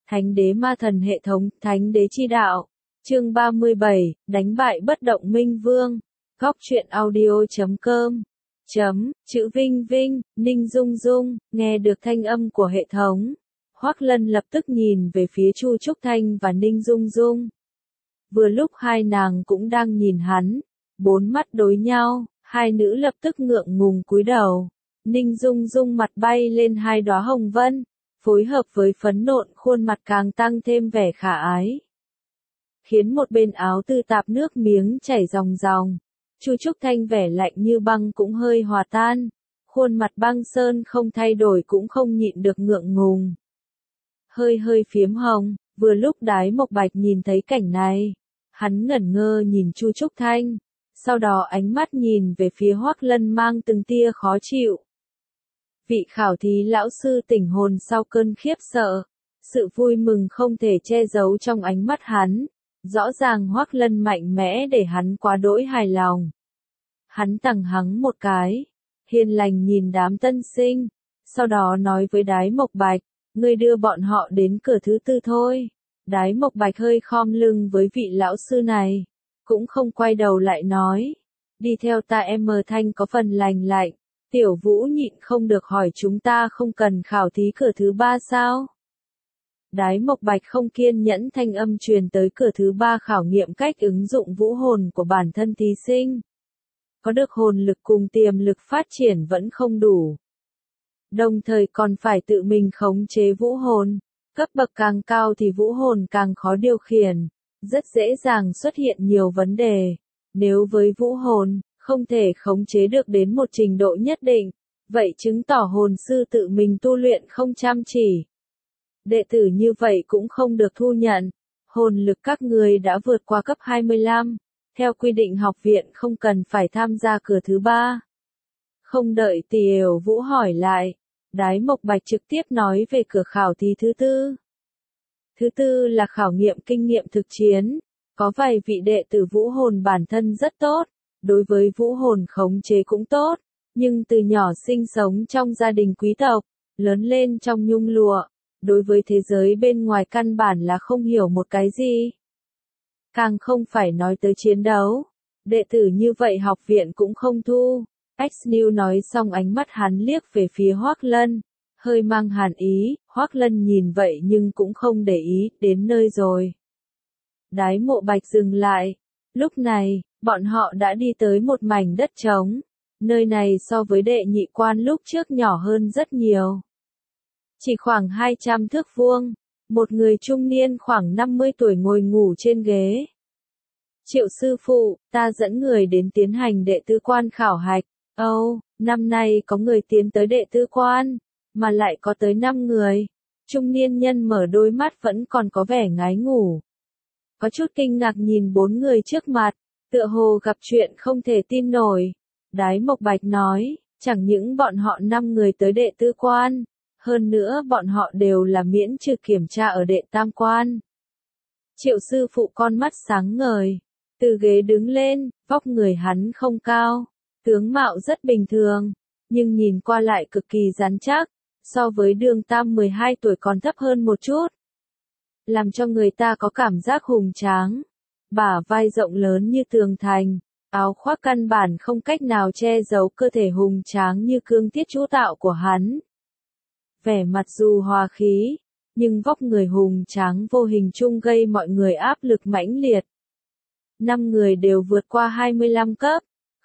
Thánh đế ma thần hệ thống, thánh đế chi đạo. Chương 37, đánh bại bất động minh vương. Góc truyện audio.com. Chữ Vinh Vinh, Ninh Dung Dung, nghe được thanh âm của hệ thống. Hoắc Lân lập tức nhìn về phía Chu Trúc Thanh và Ninh Dung Dung. Vừa lúc hai nàng cũng đang nhìn hắn, bốn mắt đối nhau, hai nữ lập tức ngượng ngùng cúi đầu. Ninh Dung Dung mặt bay lên hai đóa hồng vân, phối hợp với phấn nộn khuôn mặt càng tăng thêm vẻ khả ái. Khiến một bên áo tư tạp nước miếng chảy ròng ròng. Chu Trúc Thanh vẻ lạnh như băng cũng hơi hòa tan, khuôn mặt băng sơn không thay đổi cũng không nhịn được ngượng ngùng. Hơi phiếm hồng, vừa lúc Đái Mộc Bạch nhìn thấy cảnh này, hắn ngẩn ngơ nhìn Chu Trúc Thanh, sau đó ánh mắt nhìn về phía Hoắc Lân mang từng tia khó chịu. Vị khảo thí lão sư tỉnh hồn sau cơn khiếp sợ, sự vui mừng không thể che giấu trong ánh mắt hắn. Rõ ràng Hoắc Lân mạnh mẽ để hắn quá đỗi hài lòng. Hắn tằng hắng một cái, hiền lành nhìn đám tân sinh, sau đó nói với Đái Mộc Bạch, ngươi đưa bọn họ đến cửa thứ tư thôi. Đái Mộc Bạch hơi khom lưng với vị lão sư này, cũng không quay đầu lại nói, đi theo ta em thanh có phần lành lạnh. Tiểu Vũ nhịn không được hỏi chúng ta không cần khảo thí cửa thứ ba sao? Đái Mộc Bạch không kiên nhẫn thanh âm truyền tới cửa thứ ba khảo nghiệm cách ứng dụng vũ hồn của bản thân thí sinh. Có được hồn lực cùng tiềm lực phát triển vẫn không đủ. Đồng thời còn phải tự mình khống chế vũ hồn. Cấp bậc càng cao thì vũ hồn càng khó điều khiển. Rất dễ dàng xuất hiện nhiều vấn đề. Nếu với vũ hồn, không thể khống chế được đến một trình độ nhất định, vậy chứng tỏ hồn sư tự mình tu luyện không chăm chỉ. Đệ tử như vậy cũng không được thu nhận. Hồn lực các người đã vượt qua cấp 25. Theo quy định học viện không cần phải tham gia cửa thứ ba. Không đợi Tiểu Vũ hỏi lại, Đái Mộc Bạch trực tiếp nói về cửa khảo thí thứ tư. Thứ tư là khảo nghiệm kinh nghiệm thực chiến. Có vài vị đệ tử vũ hồn bản thân rất tốt, đối với vũ hồn khống chế cũng tốt, nhưng từ nhỏ sinh sống trong gia đình quý tộc, lớn lên trong nhung lụa. Đối với thế giới bên ngoài căn bản là không hiểu một cái gì. Càng không phải nói tới chiến đấu. Đệ tử như vậy học viện cũng không thu. X-New nói xong ánh mắt hắn liếc về phía Hoắc Lân. Hơi mang hàn ý, Hoắc Lân nhìn vậy nhưng cũng không để ý, đến nơi rồi. Đái Mộ Bạch dừng lại. Lúc này, bọn họ đã đi tới một mảnh đất trống. Nơi này so với đệ nhị quan lúc trước nhỏ hơn rất nhiều. Chỉ khoảng 200 thước vuông, một người trung niên khoảng 50 tuổi ngồi ngủ trên ghế. Triệu sư phụ, ta dẫn người đến tiến hành đệ tứ quan khảo hạch. Năm nay có người tiến tới đệ tứ quan, mà lại có tới 5 người. Trung niên nhân mở đôi mắt vẫn còn có vẻ ngái ngủ. Có chút kinh ngạc nhìn 4 người trước mặt, tựa hồ gặp chuyện không thể tin nổi. Đái Mộc Bạch nói, chẳng những bọn họ 5 người tới đệ tứ quan. Hơn nữa bọn họ đều là miễn trừ kiểm tra ở đệ tam quan. Triệu sư phụ con mắt sáng ngời, từ ghế đứng lên, vóc người hắn không cao, tướng mạo rất bình thường, nhưng nhìn qua lại cực kỳ rắn chắc, so với Đường Tam 12 tuổi còn thấp hơn một chút. Làm cho người ta có cảm giác hùng tráng, bả vai rộng lớn như tường thành, áo khoác căn bản không cách nào che giấu cơ thể hùng tráng như cương thiết chú tạo của hắn. Vẻ mặt dù hòa khí, nhưng vóc người hùng tráng vô hình chung gây mọi người áp lực mãnh liệt. 5 người đều vượt qua 25 cấp.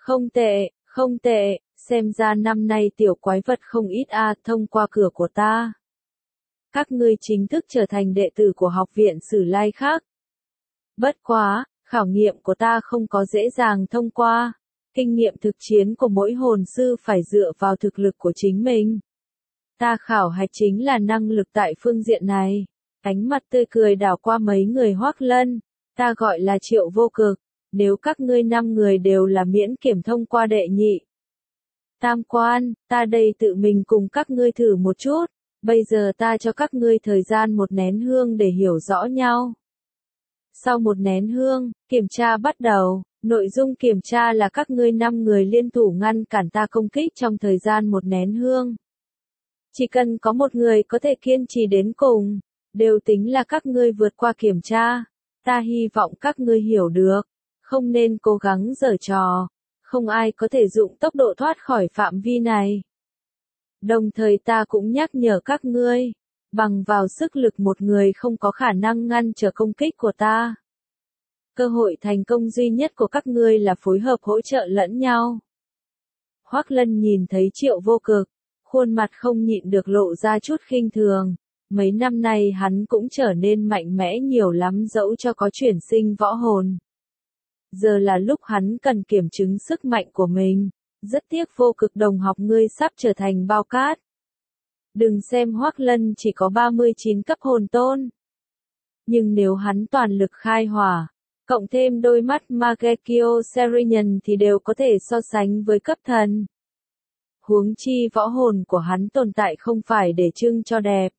Không tệ, xem ra năm nay tiểu quái vật không ít thông qua cửa của ta. Các ngươi chính thức trở thành đệ tử của học viện Sử Lai khác. Bất quá, khảo nghiệm của ta không có dễ dàng thông qua. Kinh nghiệm thực chiến của mỗi hồn sư phải dựa vào thực lực của chính mình. Ta khảo hạch chính là năng lực tại phương diện này. Ánh mặt tươi cười đảo qua mấy người Hoắc Lân. Ta gọi là Triệu Vô Cực. Nếu các ngươi 5 người đều là miễn kiểm thông qua đệ nhị tam quan, ta đây tự mình cùng các ngươi thử một chút. Bây giờ ta cho các ngươi thời gian 1 nén hương để hiểu rõ nhau. Sau 1 nén hương, kiểm tra bắt đầu. Nội dung kiểm tra là các ngươi 5 người liên thủ ngăn cản ta công kích trong thời gian 1 nén hương. Chỉ cần có một người có thể kiên trì đến cùng, đều tính là các ngươi vượt qua kiểm tra. Ta hy vọng các ngươi hiểu được, không nên cố gắng giở trò, không ai có thể dụng tốc độ thoát khỏi phạm vi này. Đồng thời ta cũng nhắc nhở các ngươi, bằng vào sức lực một người không có khả năng ngăn trở công kích của ta. Cơ hội thành công duy nhất của các ngươi là phối hợp hỗ trợ lẫn nhau. Hoắc Lân nhìn thấy Triệu Vô Cực, khuôn mặt không nhịn được lộ ra chút khinh thường. Mấy năm nay hắn cũng trở nên mạnh mẽ nhiều lắm dẫu cho có chuyển sinh võ hồn. Giờ là lúc hắn cần kiểm chứng sức mạnh của mình. Rất tiếc Vô Cực đồng học ngươi sắp trở thành bao cát. Đừng xem Hoắc Lân chỉ có 39 cấp hồn tôn. Nhưng nếu hắn toàn lực khai hỏa, cộng thêm đôi mắt Magekyo Serenian thì đều có thể so sánh với cấp thần. Huống chi võ hồn của hắn tồn tại không phải để trưng cho đẹp.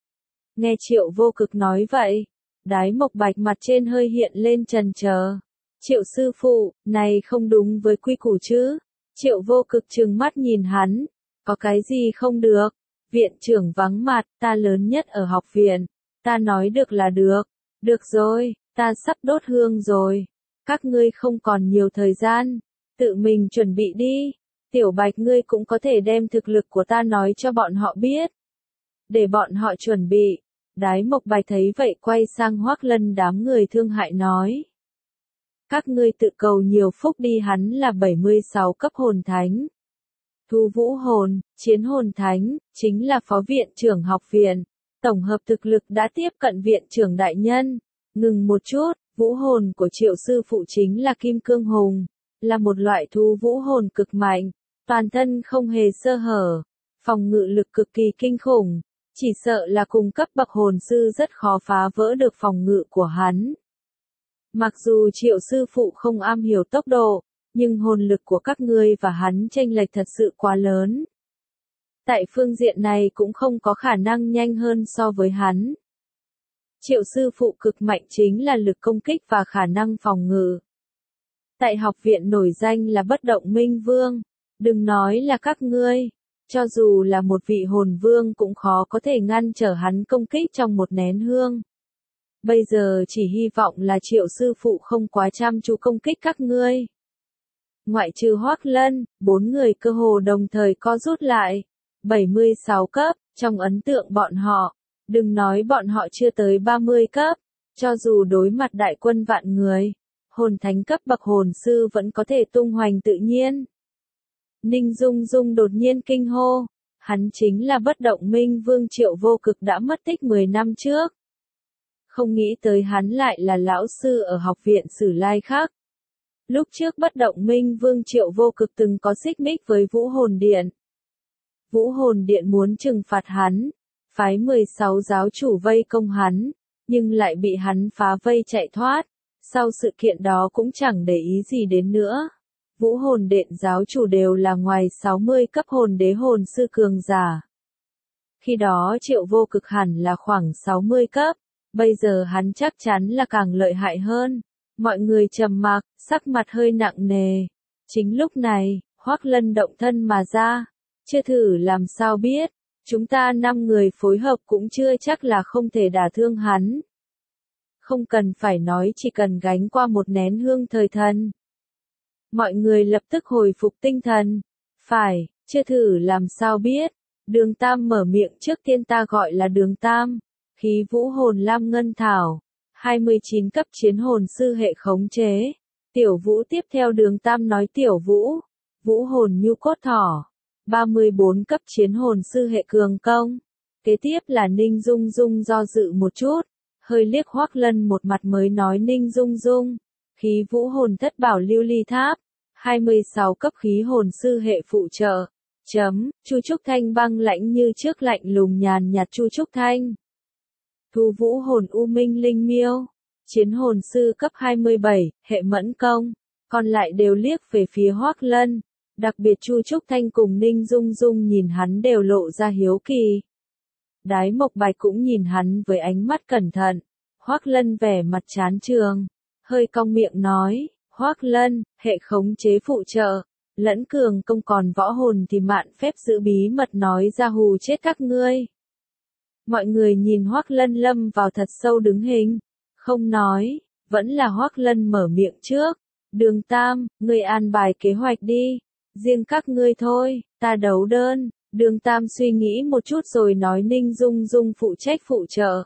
Nghe Triệu Vô Cực nói vậy, Đái Mộc Bạch mặt trên hơi hiện lên chần chờ. Triệu sư phụ, này không đúng với quy củ chứ? Triệu Vô Cực trừng mắt nhìn hắn, có cái gì không được? Viện trưởng vắng mặt, ta lớn nhất ở học viện, ta nói được là được. Được rồi, ta sắp đốt hương rồi. Các ngươi không còn nhiều thời gian, tự mình chuẩn bị đi. Tiểu Bạch ngươi cũng có thể đem thực lực của ta nói cho bọn họ biết. Để bọn họ chuẩn bị. Đái Mộc Bạch thấy vậy quay sang Hoắc Lân đám người thương hại nói. Các ngươi tự cầu nhiều phúc đi, hắn là 76 cấp hồn thánh. Thu vũ hồn, chiến hồn thánh, chính là phó viện trưởng học viện. Tổng hợp thực lực đã tiếp cận viện trưởng đại nhân. Ngừng một chút, vũ hồn của Triệu sư phụ chính là kim cương hùng. Là một loại thu vũ hồn cực mạnh. Toàn thân không hề sơ hở. Phòng ngự lực cực kỳ kinh khủng. Chỉ sợ là cùng cấp bậc hồn sư rất khó phá vỡ được phòng ngự của hắn. Mặc dù Triệu sư phụ không am hiểu tốc độ, nhưng hồn lực của các ngươi và hắn chênh lệch thật sự quá lớn. Tại phương diện này cũng không có khả năng nhanh hơn so với hắn. Triệu sư phụ cực mạnh chính là lực công kích và khả năng phòng ngự. Tại học viện nổi danh là bất động minh vương, đừng nói là các ngươi. Cho dù là một vị hồn vương cũng khó có thể ngăn trở hắn công kích trong một nén hương. Bây giờ chỉ hy vọng là Triệu sư phụ không quá chăm chú công kích các ngươi. Ngoại trừ Hoắc Lân, 4 người cơ hồ đồng thời co rút lại. 76 cấp, trong ấn tượng bọn họ. Đừng nói bọn họ chưa tới 30 cấp. Cho dù đối mặt đại quân vạn người, hồn thánh cấp bậc hồn sư vẫn có thể tung hoành tự nhiên. Ninh Dung Dung đột nhiên kinh hô, hắn chính là bất động minh vương Triệu Vô Cực đã mất tích 10 năm trước. Không nghĩ tới hắn lại là lão sư ở học viện Sử Lai khác. Lúc trước bất động minh vương Triệu Vô Cực từng có xích mích với Vũ Hồn Điện. Vũ Hồn Điện muốn trừng phạt hắn, phái 16 giáo chủ vây công hắn, nhưng lại bị hắn phá vây chạy thoát. Sau sự kiện đó cũng chẳng để ý gì đến nữa. Vũ Hồn Điện giáo chủ đều là ngoài 60 cấp hồn đế hồn sư cường giả. Khi đó Triệu Vô Cực hẳn là khoảng 60 cấp, bây giờ hắn chắc chắn là càng lợi hại hơn. Mọi người trầm mặc, sắc mặt hơi nặng nề. Chính lúc này, Hoắc Lân động thân mà ra. Chưa thử làm sao biết, chúng ta 5 người phối hợp cũng chưa chắc là không thể đả thương hắn. Không cần phải nói, chỉ cần gánh qua một nén hương thời thần. Mọi người lập tức hồi phục tinh thần. Phải, chưa thử làm sao biết. Đường Tam mở miệng trước tiên, ta gọi là Đường Tam. Khí vũ hồn lam ngân thảo. 29 cấp chiến hồn sư hệ khống chế. Tiểu Vũ tiếp theo Đường Tam nói Tiểu Vũ. Vũ hồn nhu cốt thỏ. 34 cấp chiến hồn sư hệ cường công. Kế tiếp là Ninh Dung Dung do dự một chút. Hơi liếc Hoắc Lân một mặt mới nói Ninh Dung Dung. Khí vũ hồn thất bảo lưu ly tháp. 26 cấp khí hồn sư hệ phụ trợ. Chu Trúc Thanh băng lãnh như trước lạnh lùng nhàn nhạt Chu Trúc Thanh. Thu vũ hồn u minh linh miêu. Chiến hồn sư cấp 27, hệ mẫn công. Còn lại đều liếc về phía Hoắc Lân. Đặc biệt Chu Trúc Thanh cùng Ninh Dung Dung nhìn hắn đều lộ ra hiếu kỳ. Đái Mộc Bạch cũng nhìn hắn với ánh mắt cẩn thận. Hoắc Lân vẻ mặt chán trường, hơi cong miệng nói, Hoắc Lân, hệ khống chế phụ trợ, lẫn cường công còn võ hồn thì mạn phép giữ bí mật nói ra hù chết các ngươi. Mọi người nhìn Hoắc Lân lâm vào thật sâu đứng hình, không nói, vẫn là Hoắc Lân mở miệng trước. Đường Tam, ngươi an bài kế hoạch đi, riêng các ngươi thôi, ta đấu đơn. Đường Tam suy nghĩ một chút rồi nói Ninh Dung Dung phụ trách phụ trợ.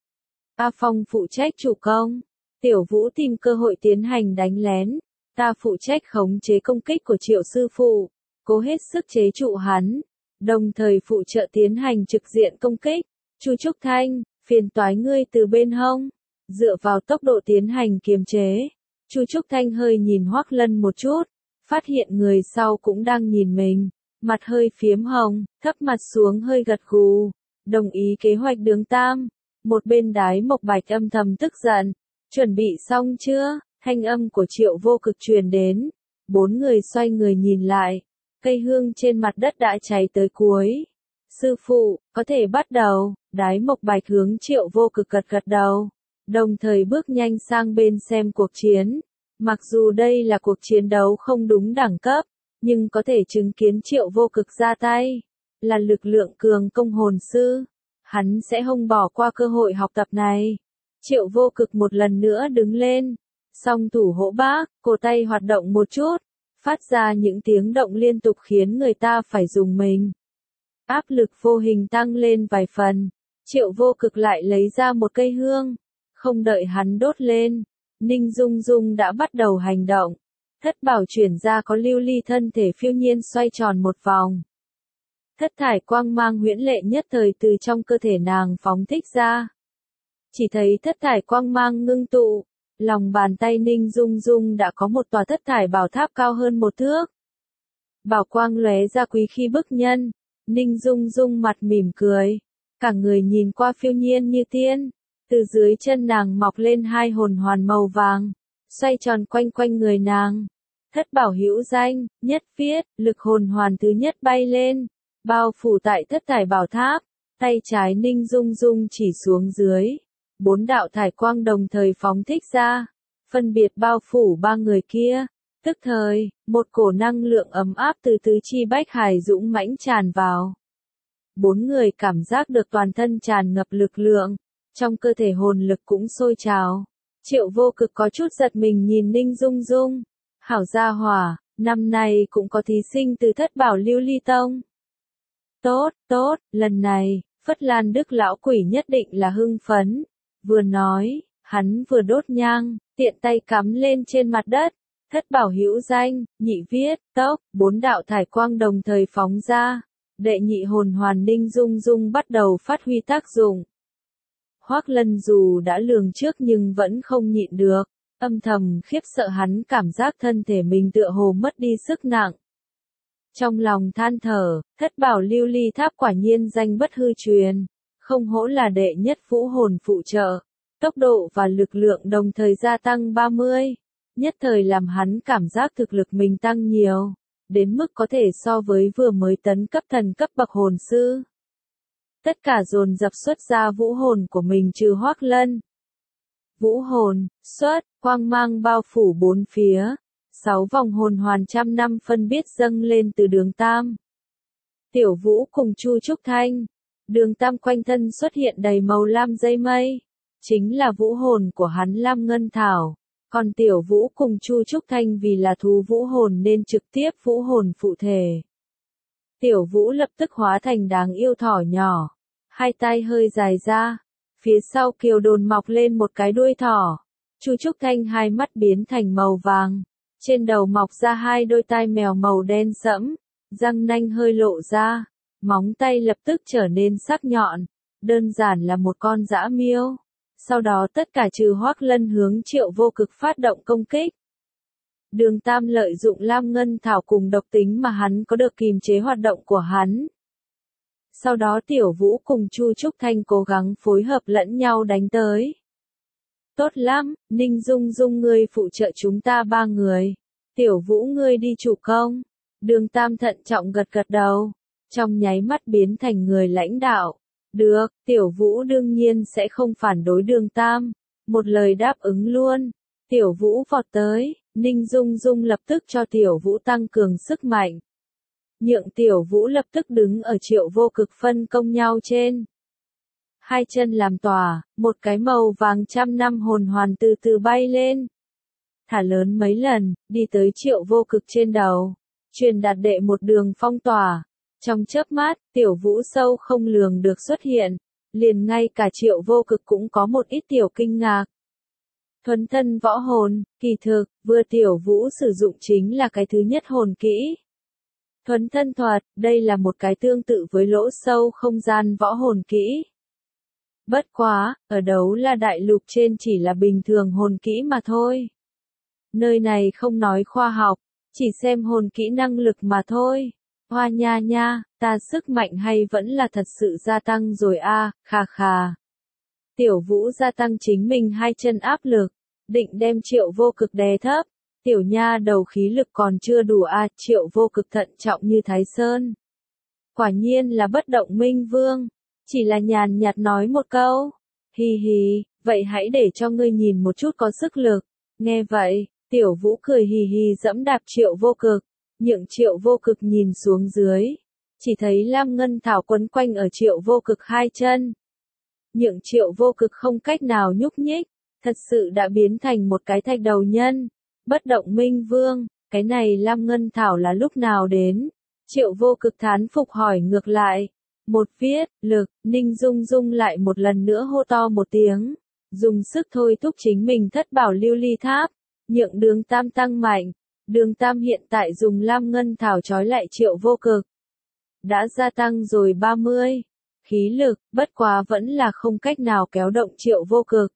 A Phong phụ trách chủ công, Tiểu Vũ tìm cơ hội tiến hành đánh lén, ta phụ trách khống chế công kích của Triệu sư phụ, cố hết sức chế trụ hắn, đồng thời phụ trợ tiến hành trực diện công kích. Chu Trúc Thanh, phiền toái ngươi từ bên hông, dựa vào tốc độ tiến hành kiềm chế. Chu Trúc Thanh hơi nhìn Hoắc Lân một chút, phát hiện người sau cũng đang nhìn mình, mặt hơi phiếm hồng, thấp mặt xuống hơi gật gù, đồng ý kế hoạch Đường Tam. Một bên Đái Mộc Bạch âm thầm tức giận, chuẩn bị xong chưa? Thanh âm của Triệu Vô Cực truyền đến, bốn người xoay người nhìn lại, cây hương trên mặt đất đã cháy tới cuối. Sư phụ, có thể bắt đầu. Đái Mộc Bạch hướng Triệu Vô Cực gật gật đầu, đồng thời bước nhanh sang bên xem cuộc chiến. Mặc dù đây là cuộc chiến đấu không đúng đẳng cấp, nhưng có thể chứng kiến Triệu Vô Cực ra tay, là lực lượng cường công hồn sư. Hắn sẽ không bỏ qua cơ hội học tập này. Triệu Vô Cực một lần nữa đứng lên, song thủ hỗ bác, cổ tay hoạt động một chút, phát ra những tiếng động liên tục khiến người ta phải rùng mình. Áp lực vô hình tăng lên vài phần, Triệu Vô Cực lại lấy ra một cây hương, không đợi hắn đốt lên, Ninh Dung Dung đã bắt đầu hành động. Thất bảo chuyển ra có lưu ly thân thể phiêu nhiên xoay tròn một vòng. Thất thải quang mang huyễn lệ nhất thời từ trong cơ thể nàng phóng thích ra. Chỉ thấy thất thải quang mang ngưng tụ, lòng bàn tay Ninh Dung Dung đã có một tòa thất thải bảo tháp cao hơn một thước. Bảo quang lóe ra quý khí bức nhân, Ninh Dung Dung mặt mỉm cười, cả người nhìn qua phiêu nhiên như tiên, từ dưới chân nàng mọc lên hai hồn hoàn màu vàng, xoay tròn quanh quanh người nàng. Thất bảo hữu danh, nhất viết, lực hồn hoàn thứ nhất bay lên, bao phủ tại thất thải bảo tháp, tay trái Ninh Dung Dung chỉ xuống dưới. Bốn đạo thải quang đồng thời phóng thích ra, phân biệt bao phủ ba người kia. Tức thời, một cổ năng lượng ấm áp từ tứ chi bách hải dũng mãnh tràn vào. Bốn người cảm giác được toàn thân tràn ngập lực lượng, trong cơ thể hồn lực cũng sôi trào. Triệu Vô Cực có chút giật mình nhìn Ninh Dung Dung. Hảo gia hỏa, năm nay cũng có thí sinh từ Thất Bảo Lưu Ly Tông. Tốt, tốt, lần này, Phất Lan Đức lão quỷ nhất định là hưng phấn. Vừa nói, hắn vừa đốt nhang, tiện tay cắm lên trên mặt đất. Thất bảo hữu danh, nhị viết, tốc, bốn đạo thải quang đồng thời phóng ra. Đệ nhị hồn hoàn Ninh Dung Dung bắt đầu phát huy tác dụng. Hoắc Lân dù đã lường trước nhưng vẫn không nhịn được, âm thầm khiếp sợ hắn cảm giác thân thể mình tựa hồ mất đi sức nặng. Trong lòng than thở, Thất bảo lưu ly tháp quả nhiên danh bất hư truyền, không hổ là đệ nhất vũ hồn phụ trợ, tốc độ và lực lượng đồng thời gia tăng 30, nhất thời làm hắn cảm giác thực lực mình tăng nhiều, đến mức có thể so với vừa mới tấn cấp thần cấp bậc hồn sư. Tất cả dồn dập xuất ra vũ hồn của mình trừ Hoắc Lân. Vũ hồn, xuất, quang mang bao phủ bốn phía. 6 vòng hồn hoàn trăm năm phân biết dâng lên từ Đường Tam. Tiểu Vũ cùng Chu Trúc Thanh. Đường Tam quanh thân xuất hiện đầy màu lam dây mây. Chính là vũ hồn của hắn Lam Ngân Thảo. Còn Tiểu Vũ cùng Chu Trúc Thanh vì là thú vũ hồn nên trực tiếp vũ hồn phụ thể. Tiểu Vũ lập tức hóa thành đáng yêu thỏ nhỏ. Hai tay hơi dài ra. Phía sau kiều đồn mọc lên một cái đuôi thỏ. Chu Trúc Thanh hai mắt biến thành màu vàng. Trên đầu mọc ra hai đôi tai mèo màu đen sẫm, răng nanh hơi lộ ra, móng tay lập tức trở nên sắc nhọn, đơn giản là một con dã miêu. Sau đó tất cả trừ Hoắc Lân hướng Triệu Vô Cực phát động công kích. Đường Tam lợi dụng Lam Ngân Thảo cùng độc tính mà hắn có được kìm chế hoạt động của hắn. Sau đó Tiểu Vũ cùng Chu Trúc Thanh cố gắng phối hợp lẫn nhau đánh tới. Tốt lắm, Ninh Dung Dung ngươi phụ trợ chúng ta ba người. Tiểu Vũ ngươi đi chủ công. Đường Tam thận trọng gật gật đầu. Trong nháy mắt biến thành người lãnh đạo. Được, Tiểu Vũ đương nhiên sẽ không phản đối Đường Tam. Một lời đáp ứng luôn. Tiểu Vũ vọt tới. Ninh Dung Dung lập tức cho Tiểu Vũ tăng cường sức mạnh. Nhượng Tiểu Vũ lập tức đứng ở Triệu Vô Cực phân công nhau trên. hai chân làm tỏa, một cái màu vàng trăm năm hồn hoàn từ từ bay lên. Thả lớn mấy lần, đi tới Triệu Vô Cực trên đầu, truyền đạt đệ một đường phong tỏa. Trong chớp mắt, tiểu vũ sâu không lường được xuất hiện, liền ngay cả Triệu Vô Cực cũng có một ít tiểu kinh ngạc. Thuấn thân võ hồn, kỳ thực, vừa tiểu vũ sử dụng chính là cái thứ nhất hồn kỹ. Thuấn thân thuật, đây là một cái tương tự với lỗ sâu không gian võ hồn kỹ. Bất quá, ở đấu la đại lục trên chỉ là bình thường hồn kỹ mà thôi. Nơi này không nói khoa học, chỉ xem hồn kỹ năng lực mà thôi. Hoa nha nha, ta sức mạnh hay vẫn là thật sự gia tăng rồi a, khà khà. Tiểu vũ gia tăng chính mình hai chân áp lực, định đem Triệu Vô Cực đè thấp. Tiểu nha đầu khí lực còn chưa đủ a, Triệu Vô Cực thận trọng như Thái Sơn. Quả nhiên là bất động minh vương, chỉ là nhàn nhạt nói một câu. Hi hi, vậy hãy để cho ngươi nhìn một chút có sức lực. Nghe vậy, tiểu vũ cười hì hì dẫm đạp Triệu Vô Cực, nhượng Triệu Vô Cực nhìn xuống dưới. Chỉ thấy lam ngân thảo quấn quanh ở Triệu Vô Cực hai chân. Nhượng Triệu Vô Cực không cách nào nhúc nhích, thật sự đã biến thành một cái thạch đầu nhân. Bất động minh vương, cái này lam ngân thảo là lúc nào đến? Triệu Vô Cực thán phục hỏi ngược lại. Một viết, lực, Ninh Dung Dung lại một lần nữa hô to một tiếng. Dùng sức thôi thúc chính mình thất bảo lưu ly tháp, nhượng đường tam tăng mạnh. Đường tam hiện tại dùng lam ngân thảo trói lại Triệu Vô Cực. Đã gia tăng rồi 30. Khí lực, bất quá vẫn là không cách nào kéo động Triệu Vô Cực.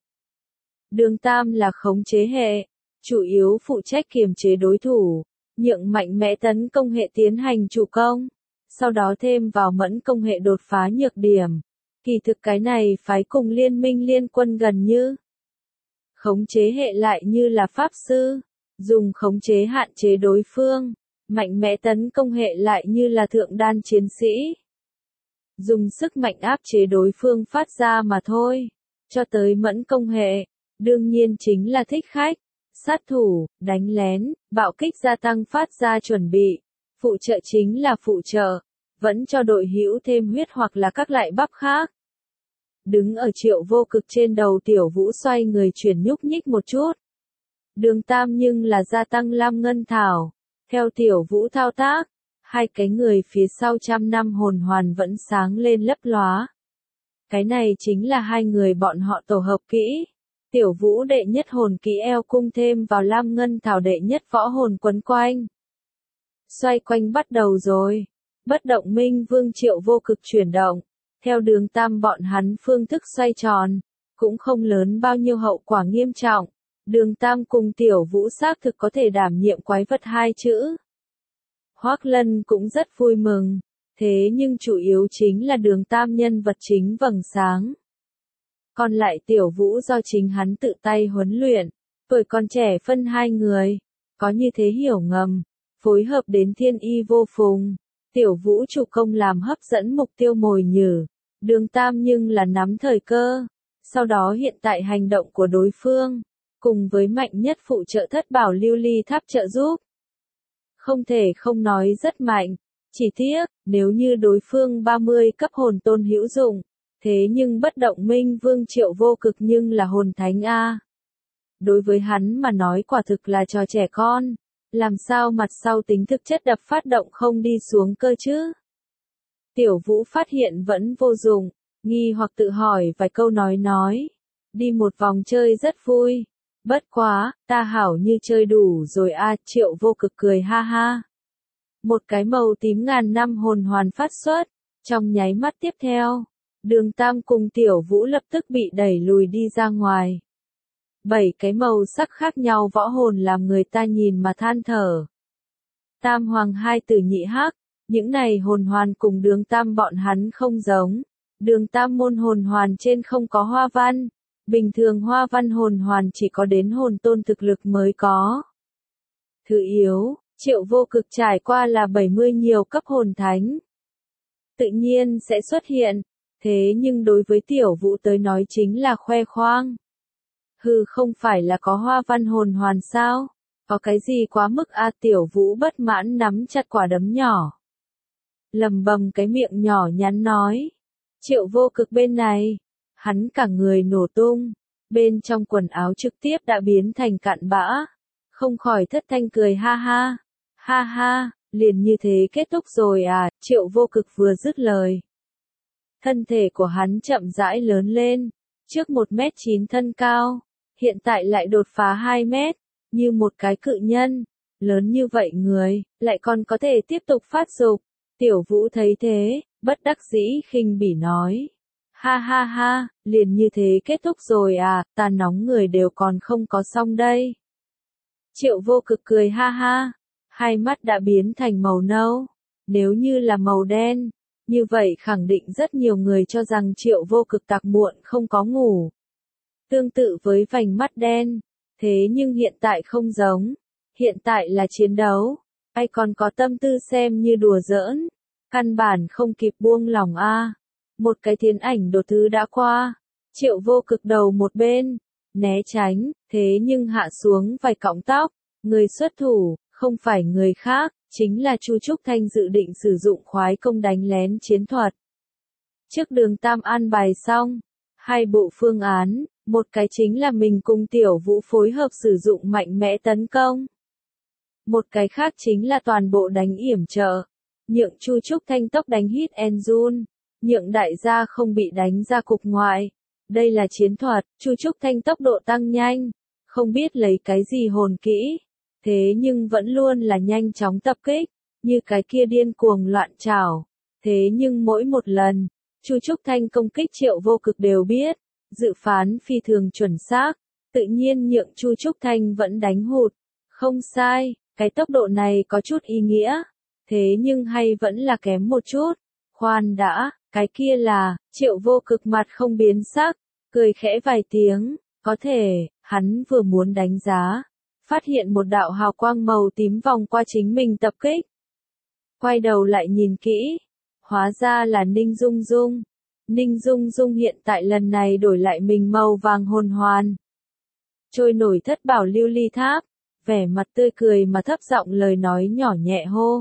Đường tam là khống chế hệ, chủ yếu phụ trách kiềm chế đối thủ, nhượng mạnh mẽ tấn công hệ tiến hành chủ công, sau đó thêm vào mẫn công hệ đột phá nhược điểm. Kỳ thực cái này phái cùng liên minh liên quân gần như. Khống chế hệ lại như là pháp sư, dùng khống chế hạn chế đối phương, mạnh mẽ tấn công hệ lại như là thượng đan chiến sĩ. Dùng sức mạnh áp chế đối phương phát ra mà thôi, cho tới mẫn công hệ, đương nhiên chính là thích khách. Sát thủ, đánh lén, bạo kích gia tăng phát ra chuẩn bị. Phụ trợ chính là phụ trợ, vẫn cho đội hữu thêm huyết hoặc là các loại bắp khác. Đứng ở Triệu Vô Cực trên đầu tiểu vũ xoay người chuyển nhúc nhích một chút. Đường tam nhưng là gia tăng lam ngân thảo. Theo tiểu vũ thao tác, hai cái người phía sau trăm năm hồn hoàn vẫn sáng lên lấp lóa. Cái này chính là hai người bọn họ tổ hợp kỹ. Tiểu vũ đệ nhất hồn kỹ eo cung thêm vào lam ngân thảo đệ nhất võ hồn quấn quanh. Xoay quanh bắt đầu rồi. Bất động minh vương Triệu Vô Cực chuyển động. Theo đường tam bọn hắn phương thức xoay tròn. Cũng không lớn bao nhiêu hậu quả nghiêm trọng. Đường tam cùng tiểu vũ xác thực có thể đảm nhiệm quái vật hai chữ. Hoắc Lân cũng rất vui mừng. Thế nhưng chủ yếu chính là đường tam nhân vật chính vầng sáng. Còn lại tiểu vũ do chính hắn tự tay huấn luyện, tuổi còn trẻ phân hai người, có như thế hiểu ngầm, phối hợp đến thiên y vô phùng. Tiểu vũ chủ công làm hấp dẫn mục tiêu mồi nhử, đường tam nhưng là nắm thời cơ, sau đó hiện tại hành động của đối phương, cùng với mạnh nhất phụ trợ thất bảo lưu ly tháp trợ giúp. Không thể không nói rất mạnh, chỉ tiếc, nếu như đối phương 30 cấp hồn tôn hữu dụng. Thế nhưng bất động minh vương Triệu Vô Cực nhưng là hồn thánh A. Đối với hắn mà nói quả thực là trò trẻ con. Làm sao mặt sau tính thực chất đập phát động không đi xuống cơ chứ? Tiểu vũ phát hiện vẫn vô dụng, nghi hoặc tự hỏi vài câu nói. Đi một vòng chơi rất vui. Bất quá, ta hảo như chơi đủ rồi a. Triệu Vô Cực cười ha ha. Một cái màu tím ngàn năm hồn hoàn phát xuất. Trong nháy mắt tiếp theo. Đường tam cùng tiểu vũ lập tức bị đẩy lùi đi ra ngoài. 7 cái màu sắc khác nhau võ hồn làm người ta nhìn mà than thở. Tam hoàng hai tử nhị hắc, những này hồn hoàn cùng đường tam bọn hắn không giống. Đường tam môn hồn hoàn trên không có hoa văn. Bình thường hoa văn hồn hoàn chỉ có đến hồn tôn thực lực mới có. Thứ yếu, Triệu Vô Cực trải qua là 70 nhiều cấp hồn thánh. Tự nhiên sẽ xuất hiện. Thế nhưng đối với tiểu vũ tới nói chính là khoe khoang. Hừ, không phải là có hoa văn hồn hoàn sao? Có cái gì quá mức a? Tiểu vũ bất mãn nắm chặt quả đấm nhỏ. Lầm bầm cái miệng nhỏ nhắn nói. Triệu Vô Cực bên này, hắn cả người nổ tung, bên trong quần áo trực tiếp đã biến thành cặn bã, không khỏi thất thanh cười ha ha, liền như thế kết thúc rồi à, Triệu Vô Cực vừa dứt lời. Thân thể của hắn chậm rãi lớn lên, trước 1m9 thân cao, hiện tại lại đột phá 2 mét, như một cái cự nhân, lớn như vậy người, lại còn có thể tiếp tục phát dục. Tiểu Vũ thấy thế, bất đắc dĩ khinh bỉ nói. Ha, liền như thế kết thúc rồi à, ta nóng người đều còn không có xong đây. Triệu Vô Cực cười ha, hai mắt đã biến thành màu nâu, nếu như là màu đen, như vậy khẳng định rất nhiều người cho rằng Triệu Vô Cực tặc muộn không có ngủ. Tương tự với vành mắt đen, thế nhưng hiện tại không giống, hiện tại là chiến đấu, ai còn có tâm tư xem như đùa giỡn, căn bản không kịp buông lòng a. Một cái thiên ảnh đột thứ đã qua, Triệu Vô Cực đầu một bên, né tránh, thế nhưng hạ xuống vài cọng tóc, người xuất thủ, không phải người khác, chính là Chu Trúc Thanh dự định sử dụng khoái công đánh lén chiến thuật. Trước Đường Tam an bài xong, hai bộ phương án, một cái chính là mình cùng Tiểu Vũ phối hợp sử dụng mạnh mẽ tấn công. Một cái khác chính là toàn bộ đánh yểm trợ, nhượng Chu Trúc Thanh tốc đánh hit and run, nhượng đại gia không bị đánh ra cục ngoại. Đây là chiến thuật, Chu Trúc Thanh tốc độ tăng nhanh, không biết lấy cái gì hồn kỹ, thế nhưng vẫn luôn là nhanh chóng tập kích, như cái kia điên cuồng loạn trảo. Thế nhưng mỗi một lần, Chu Trúc Thanh công kích Triệu Vô Cực đều biết, dự phán phi thường chuẩn xác, tự nhiên nhượng Chu Trúc Thanh vẫn đánh hụt. Không sai, cái tốc độ này có chút ý nghĩa, thế nhưng hay vẫn là kém một chút. Khoan đã, cái kia là, Triệu Vô Cực mặt không biến sắc, cười khẽ vài tiếng, có thể, hắn vừa muốn đánh giá, phát hiện một đạo hào quang màu tím vòng qua chính mình tập kích. Quay đầu lại nhìn kỹ, hóa ra là Ninh Dung Dung. Ninh Dung Dung hiện tại lần này đổi lại mình màu vàng hồn hoàn. Trôi nổi thất bảo lưu ly tháp, vẻ mặt tươi cười mà thấp giọng lời nói nhỏ nhẹ hô.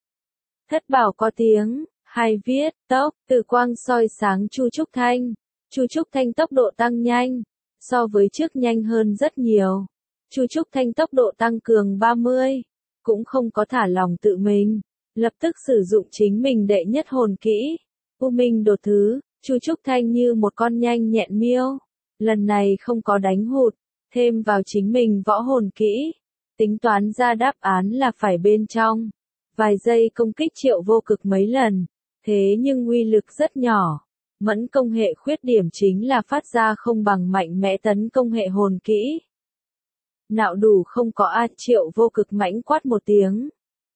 Thất bảo có tiếng, hay viết, tốc, từ quang soi sáng Chu Trúc Thanh. Chu Trúc Thanh tốc độ tăng nhanh, so với trước nhanh hơn rất nhiều. Chu Trúc Thanh tốc độ tăng cường 30, cũng không có thả lòng tự mình, lập tức sử dụng chính mình đệ nhất hồn kỹ. U Minh đột thứ, Chu Trúc Thanh như một con nhanh nhẹn miêu, lần này không có đánh hụt, thêm vào chính mình võ hồn kỹ, tính toán ra đáp án là phải bên trong. Vài giây công kích Triệu Vô Cực mấy lần, thế nhưng uy lực rất nhỏ. Mẫn công hệ khuyết điểm chính là phát ra không bằng mạnh mẽ tấn công hệ hồn kỹ. Nạo đủ không có a, Triệu Vô Cực mãnh quát một tiếng,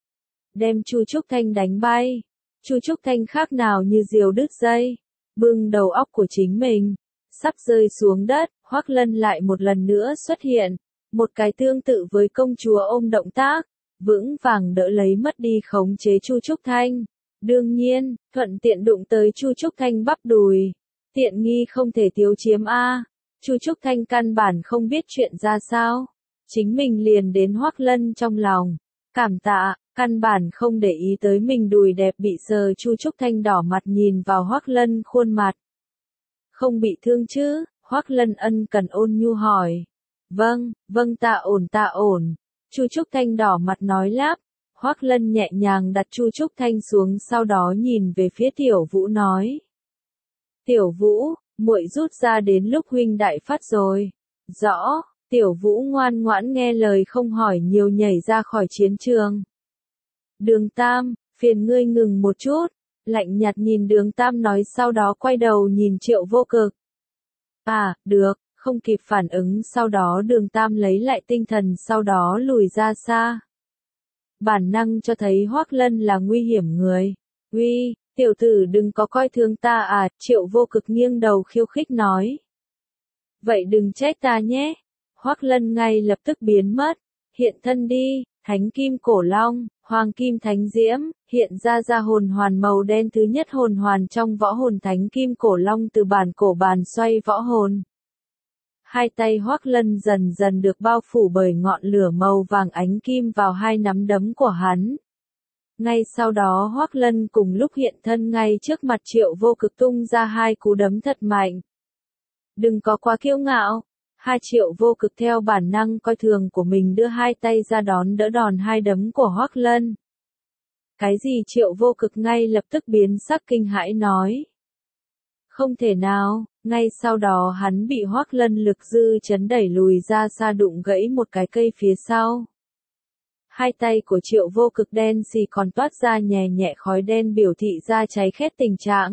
đem Chu Trúc Thanh đánh bay. Chu Trúc Thanh khác nào như diều đứt dây, bưng đầu óc của chính mình, sắp rơi xuống đất. Hoắc Lân lại một lần nữa xuất hiện, một cái tương tự với công chúa ôm động tác, vững vàng đỡ lấy mất đi khống chế Chu Trúc Thanh. Đương nhiên, thuận tiện đụng tới Chu Trúc Thanh bắp đùi. Tiện nghi không thể thiếu chiếm a. Chu Trúc Thanh căn bản không biết chuyện ra sao, chính mình liền đến Hoắc Lân trong lòng, cảm tạ, căn bản không để ý tới mình đùi đẹp bị sờ. Chu Trúc Thanh đỏ mặt nhìn vào Hoắc Lân khuôn mặt. Không bị thương chứ? Hoắc Lân ân cần ôn nhu hỏi. Vâng ta ổn. Chu Trúc Thanh đỏ mặt nói lắp. Hoắc Lân nhẹ nhàng đặt Chu Trúc Thanh xuống, sau đó nhìn về phía Tiểu Vũ nói. Tiểu Vũ, muội rút ra đến lúc huynh đại phát rồi. Rõ. Tiểu Vũ ngoan ngoãn nghe lời không hỏi nhiều nhảy ra khỏi chiến trường. Đường Tam, phiền ngươi ngừng một chút. Lạnh nhạt nhìn Đường Tam nói, sau đó quay đầu nhìn Triệu Vô Cực. À, được, không kịp phản ứng, sau đó Đường Tam lấy lại tinh thần, sau đó lùi ra xa. Bản năng cho thấy Hoắc Lân là nguy hiểm người. Uy, tiểu tử đừng có coi thường ta à, Triệu Vô Cực nghiêng đầu khiêu khích nói. Vậy đừng trách ta nhé. Hoắc Lân ngay lập tức biến mất, hiện thân đi, Thánh Kim Cổ Long, Hoàng Kim Thánh Diễm, hiện ra hồn hoàn màu đen thứ nhất hồn hoàn trong võ hồn Thánh Kim Cổ Long từ bản cổ bàn xoay võ hồn. Hai tay Hoắc Lân dần dần được bao phủ bởi ngọn lửa màu vàng ánh kim vào hai nắm đấm của hắn. Ngay sau đó Hoắc Lân cùng lúc hiện thân ngay trước mặt Triệu Vô Cực tung ra hai cú đấm thật mạnh. Đừng có quá kiêu ngạo. Triệu Vô Cực theo bản năng coi thường của mình đưa hai tay ra đón đỡ đòn hai đấm của Hoắc Lân. Cái gì? Triệu Vô Cực ngay lập tức biến sắc kinh hãi nói. Không thể nào, ngay sau đó hắn bị Hoắc Lân lực dư chấn đẩy lùi ra xa đụng gãy một cái cây phía sau. Hai tay của Triệu Vô Cực đen xì còn toát ra nhè nhẹ khói đen biểu thị ra cháy khét tình trạng.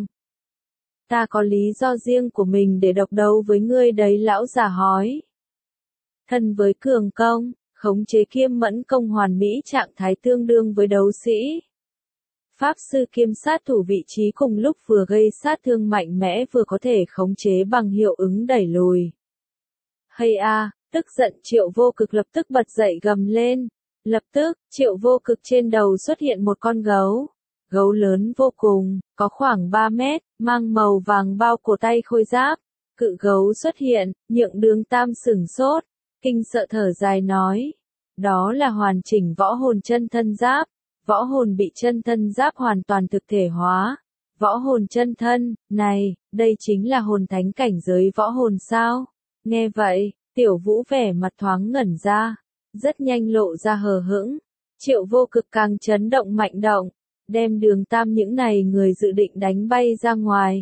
Ta có lý do riêng của mình để độc đấu với ngươi đấy, lão già hói. Thân với cường công, khống chế kiêm mẫn công hoàn mỹ trạng thái tương đương với đấu sĩ. Pháp sư kiêm sát thủ vị trí cùng lúc vừa gây sát thương mạnh mẽ vừa có thể khống chế bằng hiệu ứng đẩy lùi. Hay a, tức giận Triệu Vô Cực lập tức bật dậy gầm lên. Lập tức, Triệu Vô Cực trên đầu xuất hiện một con gấu. Gấu lớn vô cùng, có khoảng 3 mét, mang màu vàng bao cổ tay khôi giáp. Cự gấu xuất hiện, Nhượng Đường Tam sửng sốt, kinh sợ thở dài nói. Đó là hoàn chỉnh võ hồn chân thân giáp. Võ hồn bị chân thân giáp hoàn toàn thực thể hóa. Võ hồn chân thân, này, đây chính là hồn thánh cảnh giới võ hồn sao? Nghe vậy, Tiểu Vũ vẻ mặt thoáng ngẩn ra, rất nhanh lộ ra hờ hững. Triệu Vô Cực càng chấn động mạnh động, đem Đường Tam những này người dự định đánh bay ra ngoài.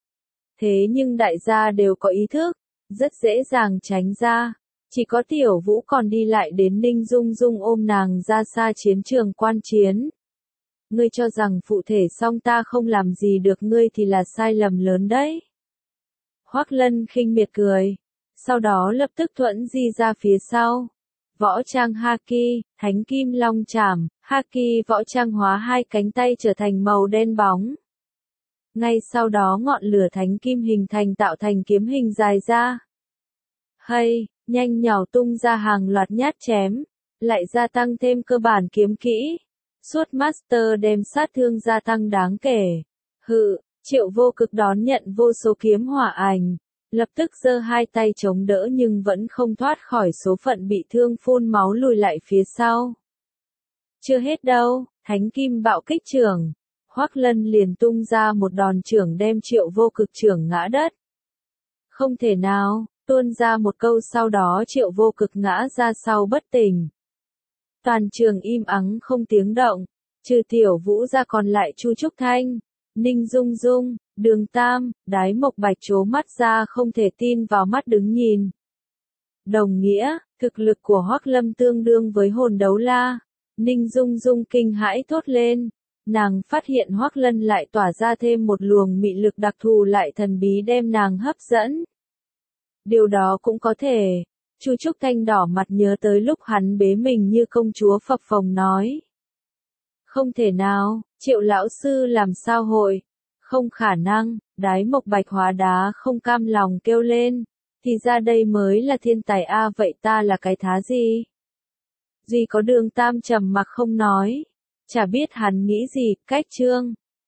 Thế nhưng đại gia đều có ý thức, rất dễ dàng tránh ra. Chỉ có Tiểu Vũ còn đi lại đến Ninh Dung Dung ôm nàng ra xa chiến trường quan chiến. Ngươi cho rằng phụ thể xong ta không làm gì được ngươi thì là sai lầm lớn đấy. Hoắc Lân khinh miệt cười, sau đó lập tức thuẫn di ra phía sau. Võ trang Haki, Thánh Kim Long Chảm, Haki võ trang hóa hai cánh tay trở thành màu đen bóng. Ngay sau đó ngọn lửa Thánh Kim hình thành tạo thành kiếm hình dài ra. Hay, nhanh nhỏ tung ra hàng loạt nhát chém, lại gia tăng thêm cơ bản kiếm kỹ. Suốt Master đem sát thương gia tăng đáng kể. Triệu Vô Cực đón nhận vô số kiếm hỏa ảnh, lập tức giơ hai tay chống đỡ nhưng vẫn không thoát khỏi số phận bị thương phun máu lùi lại phía sau. Chưa hết đâu, Thánh Kim bạo kích trưởng. Hoắc Lân liền tung ra một đòn trưởng đem Triệu Vô Cực trưởng ngã đất. Không thể nào, tuôn ra một câu sau đó Triệu Vô Cực ngã ra sau bất tỉnh. Toàn trường im ắng không tiếng động, trừ Tiểu Vũ ra còn lại Chu Trúc Thanh, Ninh Dung Dung, Đường Tam, Đái Mộc Bạch trố mắt ra không thể tin vào mắt đứng nhìn. Đồng nghĩa, thực lực của Hoắc Lâm tương đương với hồn đấu la. Ninh Dung Dung kinh hãi thốt lên. Nàng phát hiện Hoắc Lân lại tỏa ra thêm một luồng mị lực đặc thù lại thần bí đem nàng hấp dẫn. Điều đó cũng có thể. Chu Trúc Thanh đỏ mặt nhớ tới lúc hắn bế mình như công chúa phập phồng nói. Không thể nào, Triệu lão sư làm sao hội? Không khả năng, Đái Mộc Bạch hóa đá không cam lòng kêu lên. Thì ra đây mới là thiên tài a, vậy ta là cái thá gì? Duy có Đường Tam trầm mặc không nói. Chả biết hắn nghĩ gì, cách chương.